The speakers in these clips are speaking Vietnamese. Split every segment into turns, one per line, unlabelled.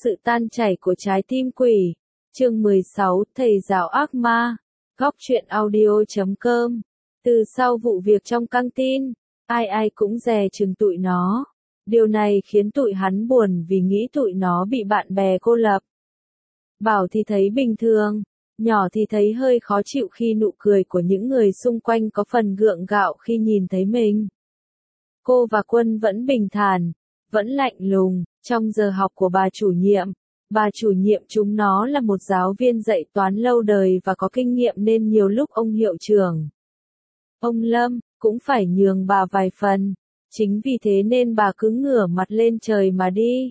sự tan chảy của trái tim quỷ. Chương 16, Thầy giáo ác ma. Góc truyện audio.com. Từ sau vụ việc trong căng tin, ai cũng dè chừng tụi nó. Điều này khiến tụi hắn buồn vì nghĩ tụi nó bị bạn bè cô lập. Bảo thì thấy bình thường, nhỏ thì thấy hơi khó chịu khi nụ cười của những người xung quanh có phần gượng gạo khi nhìn thấy mình. Cô và Quân vẫn bình thản, vẫn lạnh lùng. Trong giờ học của bà chủ nhiệm chúng nó là một giáo viên dạy toán lâu đời và có kinh nghiệm nên nhiều lúc ông hiệu trưởng, ông Lâm, cũng phải nhường bà vài phần. Chính vì thế nên bà cứ ngửa mặt lên trời mà đi.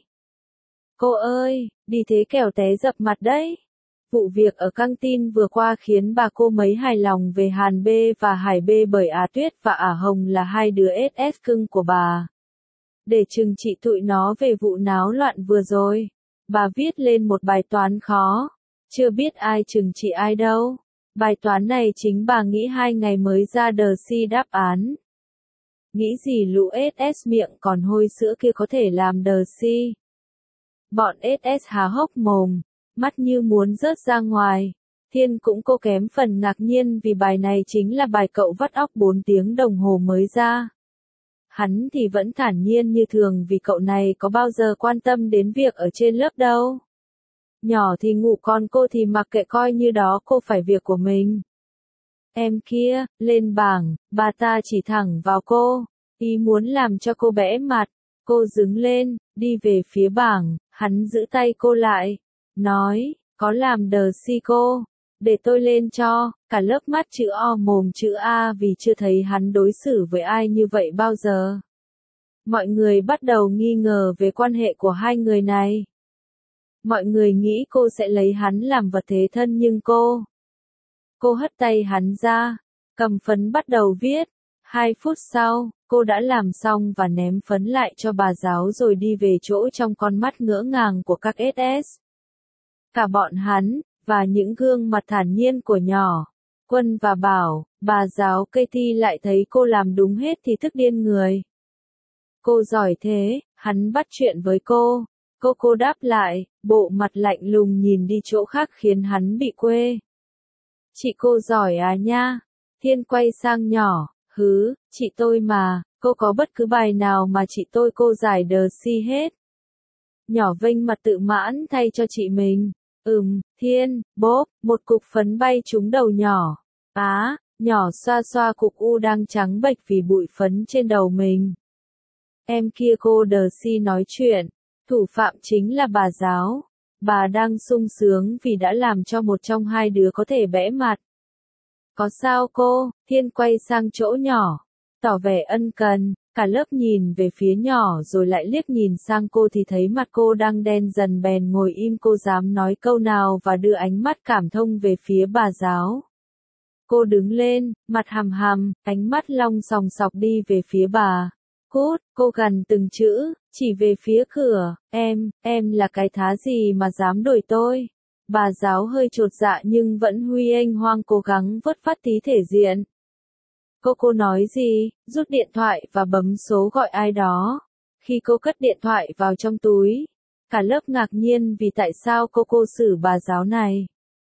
Cô ơi, đi thế kẻo té dập mặt đấy. Vụ việc ở căng tin vừa qua khiến bà cô mấy hài lòng về Hàn B và Hải B bởi Á Tuyết và Ả Hồng là hai đứa SS cưng của bà. Để trừng trị tụi nó về vụ náo loạn vừa rồi, bà viết lên một bài toán khó. Chưa biết ai trừng trị ai đâu. Bài toán này chính bà nghĩ 2 ngày mới ra đờ si đáp án. Nghĩ gì lũ SS miệng còn hôi sữa kia có thể làm đờ si. Bọn SS há hốc mồm, mắt như muốn rớt ra ngoài. Thiên cũng cô kém phần ngạc nhiên vì bài này chính là bài cậu vắt óc 4 tiếng đồng hồ mới ra. Hắn thì vẫn thản nhiên như thường vì cậu này có bao giờ quan tâm đến việc ở trên lớp đâu. Nhỏ thì ngủ còn cô thì mặc kệ coi như đó cô phải việc của mình. Em kia, lên bảng, bà ta chỉ thẳng vào cô, ý muốn làm cho cô bẽ mặt. Cô đứng lên, đi về phía bảng, hắn giữ tay cô lại, nói, có làm đờ si cô, để tôi lên cho. Cả lớp mắt chữ O mồm chữ A vì chưa thấy hắn đối xử với ai như vậy bao giờ. Mọi người bắt đầu nghi ngờ về quan hệ của hai người này. Mọi người nghĩ cô sẽ lấy hắn làm vật thế thân nhưng cô hất tay hắn ra, cầm phấn bắt đầu viết. 2 phút sau, cô đã làm xong và ném phấn lại cho bà giáo rồi đi về chỗ trong con mắt ngỡ ngàng của các SS. Cả bọn hắn, và những gương mặt thản nhiên của nhỏ, Quân và Bảo, bà giáo Katie lại thấy cô làm đúng hết thì tức điên người. Cô giỏi thế, hắn bắt chuyện với cô. Cô đáp lại, bộ mặt lạnh lùng nhìn đi chỗ khác khiến hắn bị quê. Chị cô giỏi à nha. Thiên quay sang nhỏ, hứ, chị tôi mà, cô có bất cứ bài nào mà chị tôi cô giải đờ si hết. Nhỏ vênh mặt tự mãn thay cho chị mình. Thiên, bốp, một cục phấn bay trúng đầu nhỏ. Nhỏ xoa xoa cục u đang trắng bệch vì bụi phấn trên đầu mình. Em kia cô đờ si nói chuyện. Thủ phạm chính là bà giáo. Bà đang sung sướng vì đã làm cho một trong hai đứa có thể bẽ mặt. Có sao cô? Thiên quay sang chỗ nhỏ, tỏ vẻ ân cần. Cả lớp nhìn về phía nhỏ rồi lại liếc nhìn sang cô thì thấy mặt cô đang đen dần bèn ngồi im cô dám nói câu nào và đưa ánh mắt cảm thông về phía bà giáo. Cô đứng lên, mặt hằm hằm, ánh mắt long sòng sọc đi về phía bà. Cút, cô gằn từng chữ, chỉ về phía cửa, em là cái thá gì mà dám đuổi tôi. Bà giáo hơi chột dạ nhưng vẫn huy ênh hoang cố gắng vớt phát tí thể diện. Cô nói gì, rút điện thoại và bấm số gọi ai đó. Khi cô cất điện thoại vào trong túi, cả lớp ngạc nhiên vì tại sao cô xử bà giáo này.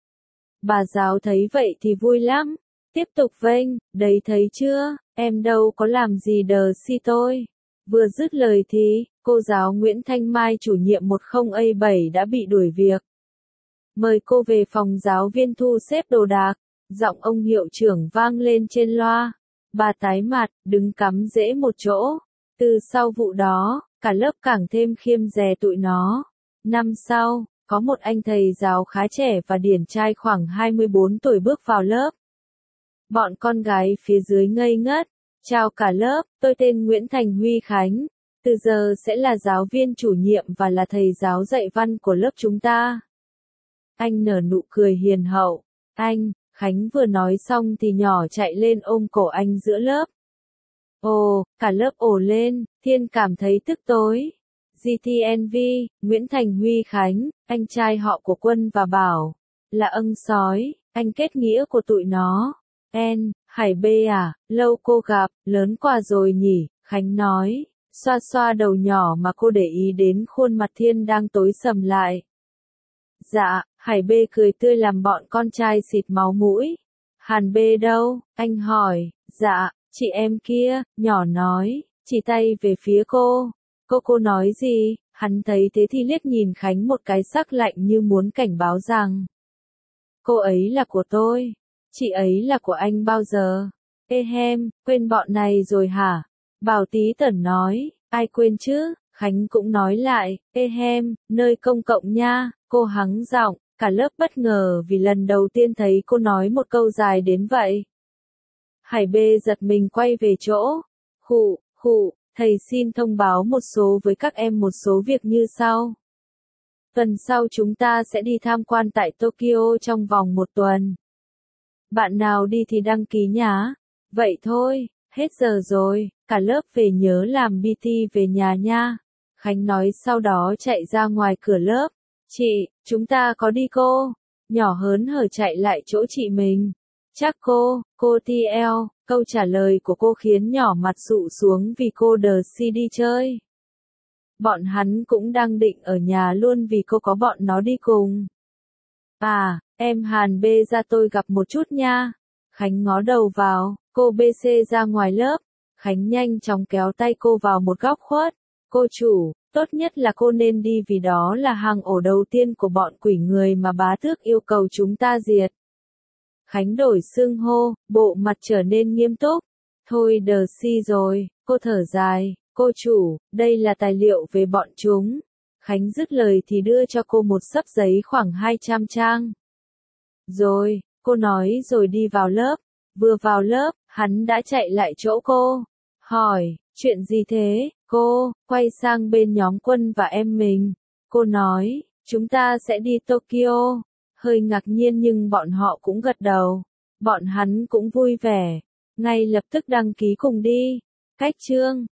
Bà giáo thấy vậy thì vui lắm, tiếp tục vênh, đấy thấy chưa, em đâu có làm gì đờ si tôi. Vừa dứt lời thì, cô giáo Nguyễn Thanh Mai chủ nhiệm 10A7 đã bị đuổi việc. Mời cô về phòng giáo viên thu xếp đồ đạc, giọng ông hiệu trưởng vang lên trên loa. Bà tái mặt, đứng cắm rễ một chỗ. Từ sau vụ đó, cả lớp càng thêm khiêm dè tụi nó. Năm sau, có một anh thầy giáo khá trẻ và điển trai khoảng 24 tuổi bước vào lớp. Bọn con gái phía dưới ngây ngất. Chào cả lớp, tôi tên Nguyễn Thành Huy Khánh. Từ giờ sẽ là giáo viên chủ nhiệm và là thầy giáo dạy văn của lớp chúng ta. Anh nở nụ cười hiền hậu. Khánh vừa nói xong thì nhỏ chạy lên ôm cổ anh giữa lớp. Ồ, cả lớp ồ lên, Thiên cảm thấy tức tối. GTNV, Nguyễn Thành Huy Khánh, anh trai họ của Quân và Bảo, là ân sói, anh kết nghĩa của tụi nó. Hải B à, lâu cô gặp, lớn quá rồi nhỉ, Khánh nói, Xoa xoa đầu nhỏ mà cô để ý đến khuôn mặt Thiên đang tối sầm lại. Dạ, Hải B cười tươi làm bọn con trai xịt máu mũi. Hàn B đâu? Anh hỏi. Dạ, chị em kia, nhỏ nói, chỉ tay về phía cô. Cô nói gì? Hắn thấy thế thì liếc nhìn Khánh một cái sắc lạnh như muốn cảnh báo rằng. Cô ấy là của tôi. Chị ấy là của anh bao giờ? Ê hem, quên bọn này rồi hả? Bảo Tí Tẩn nói, ai quên chứ? Khánh cũng nói lại, ê hem, nơi công cộng nha. Cô hắng giọng, cả lớp bất ngờ vì lần đầu tiên thấy cô nói một câu dài đến vậy. Hải B giật mình quay về chỗ. Khụ, thầy xin thông báo một số với các em một số việc như sau. Tuần sau chúng ta sẽ đi tham quan tại Tokyo trong vòng 1 tuần. Bạn nào đi thì đăng ký nhá. Vậy thôi, hết giờ rồi, cả lớp về nhớ làm PT về nhà nha. Khánh nói sau đó chạy ra ngoài cửa lớp. Chị, chúng ta có đi cô? Nhỏ hớn hở chạy lại chỗ chị mình. Chắc cô TL, câu trả lời của cô khiến nhỏ mặt sụ xuống vì cô đờ si đi chơi. Bọn hắn cũng đang định ở nhà luôn vì cô có bọn nó đi cùng. À, em Hàn B ra tôi gặp một chút nha. Khánh ngó đầu vào, cô BC ra ngoài lớp. Khánh nhanh chóng kéo tay cô vào một góc khuất. Cô chủ, tốt nhất là cô nên đi vì đó là hang ổ đầu tiên của bọn quỷ người mà bá tước yêu cầu chúng ta diệt. Khánh đổi xưng hô, bộ mặt trở nên nghiêm túc. Thôi đờ si rồi, cô thở dài, cô chủ, đây là tài liệu về bọn chúng. Khánh dứt lời thì đưa cho cô một xấp giấy khoảng 200 trang. Rồi, cô nói rồi đi vào lớp. Vừa vào lớp, hắn đã chạy lại chỗ cô. Hỏi, chuyện gì thế, cô, quay sang bên nhóm Quân và em mình. Cô nói, chúng ta sẽ đi Tokyo. Hơi ngạc nhiên nhưng bọn họ cũng gật đầu. Bọn hắn cũng vui vẻ. Ngay lập tức đăng ký cùng đi. Cách chương